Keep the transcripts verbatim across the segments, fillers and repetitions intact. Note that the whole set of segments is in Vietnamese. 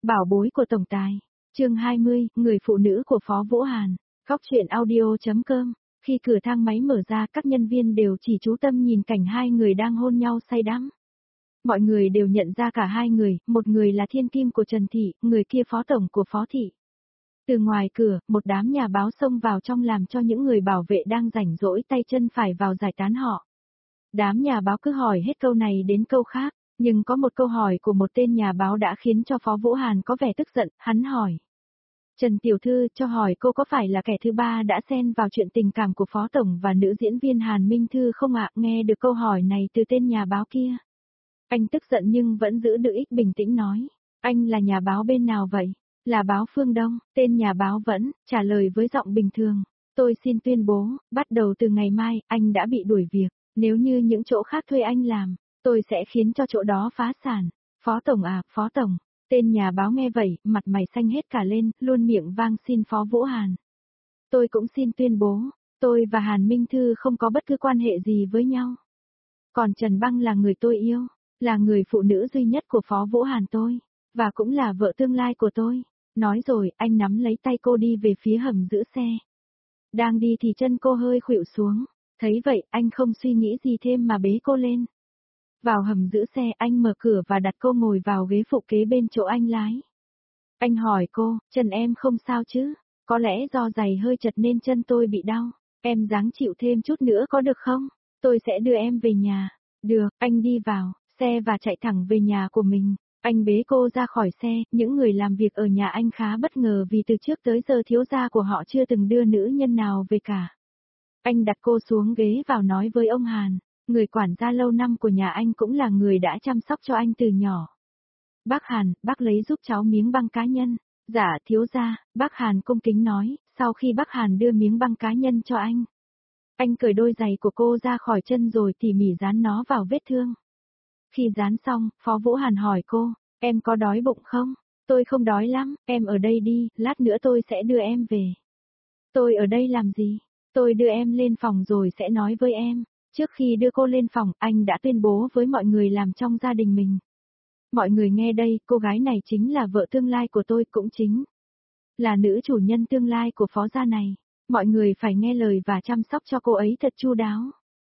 Bảo bối của tổng tài. Chương hai mươi, người phụ nữ của Phó Vũ Hàn. Góc truyện audio.com. Khi cửa thang máy mở ra, các nhân viên đều chỉ chú tâm nhìn cảnh hai người đang hôn nhau say đắm. Mọi người đều nhận ra cả hai người, một người là thiên kim của Trần Thị, người kia phó tổng của Phó Thị. Từ ngoài cửa, một đám nhà báo xông vào trong làm cho những người bảo vệ đang rảnh rỗi tay chân phải vào giải tán họ. Đám nhà báo cứ hỏi hết câu này đến câu khác, nhưng có một câu hỏi của một tên nhà báo đã khiến cho Phó Vũ Hàn có vẻ tức giận, hắn hỏi. Trần Tiểu Thư, cho hỏi cô có phải là kẻ thứ ba đã xen vào chuyện tình cảm của Phó Tổng và nữ diễn viên Hàn Minh Thư không ạ? Nghe được câu hỏi này từ tên nhà báo kia. Anh tức giận nhưng vẫn giữ được ít bình tĩnh nói. Anh là nhà báo bên nào vậy? Là báo Phương Đông, tên nhà báo vẫn trả lời với giọng bình thường. Tôi xin tuyên bố, bắt đầu từ ngày mai, anh đã bị đuổi việc. Nếu như những chỗ khác thuê anh làm, tôi sẽ khiến cho chỗ đó phá sản. Phó Tổng à, Phó Tổng. Tên nhà báo nghe vậy, mặt mày xanh hết cả lên, luôn miệng vang xin Phó Vũ Hàn. Tôi cũng xin tuyên bố, tôi và Hàn Minh Thư không có bất cứ quan hệ gì với nhau. Còn Trần Băng là người tôi yêu, là người phụ nữ duy nhất của Phó Vũ Hàn tôi, và cũng là vợ tương lai của tôi. Nói rồi, anh nắm lấy tay cô đi về phía hầm giữ xe. Đang đi thì chân cô hơi khuỵu xuống, thấy vậy, anh không suy nghĩ gì thêm mà bế cô lên. Vào hầm giữ xe, anh mở cửa và đặt cô ngồi vào ghế phụ kế bên chỗ anh lái. Anh hỏi cô, chân em không sao chứ? Có lẽ do giày hơi chật nên chân tôi bị đau. Em ráng chịu thêm chút nữa có được không? Tôi sẽ đưa em về nhà. Được, anh đi vào xe và chạy thẳng về nhà của mình. Anh bế cô ra khỏi xe, những người làm việc ở nhà anh khá bất ngờ vì từ trước tới giờ thiếu gia của họ chưa từng đưa nữ nhân nào về cả. Anh đặt cô xuống ghế vào nói với ông Hàn. Người quản gia lâu năm của nhà anh cũng là người đã chăm sóc cho anh từ nhỏ. Bác Hàn, bác lấy giúp cháu miếng băng cá nhân. Dạ, thiếu gia, bác Hàn cung kính nói, sau khi bác Hàn đưa miếng băng cá nhân cho anh. Anh cởi đôi giày của cô ra khỏi chân rồi tỉ mỉ dán nó vào vết thương. Khi dán xong, Phó Vũ Hàn hỏi cô, em có đói bụng không? Tôi không đói lắm, em ở đây đi, lát nữa tôi sẽ đưa em về. Tôi ở đây làm gì? Tôi đưa em lên phòng rồi sẽ nói với em. Trước khi đưa cô lên phòng, anh đã tuyên bố với mọi người làm trong gia đình mình. Mọi người nghe đây, cô gái này chính là vợ tương lai của tôi, cũng chính là nữ chủ nhân tương lai của Phó gia này. Mọi người phải nghe lời và chăm sóc cho cô ấy thật chu đáo.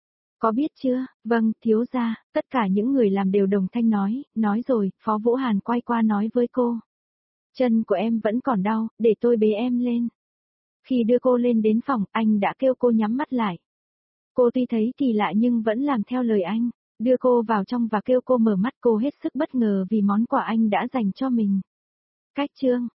Có biết chưa? Vâng, thiếu gia, tất cả những người làm đều đồng thanh nói, nói rồi, Phó Vũ Hàn quay qua nói với cô. Chân của em vẫn còn đau, để tôi bế em lên. Khi đưa cô lên đến phòng, anh đã kêu cô nhắm mắt lại. Cô tuy thấy kỳ lạ nhưng vẫn làm theo lời anh, đưa cô vào trong và kêu cô mở mắt. Cô hết sức bất ngờ vì món quà anh đã dành cho mình. Cách chương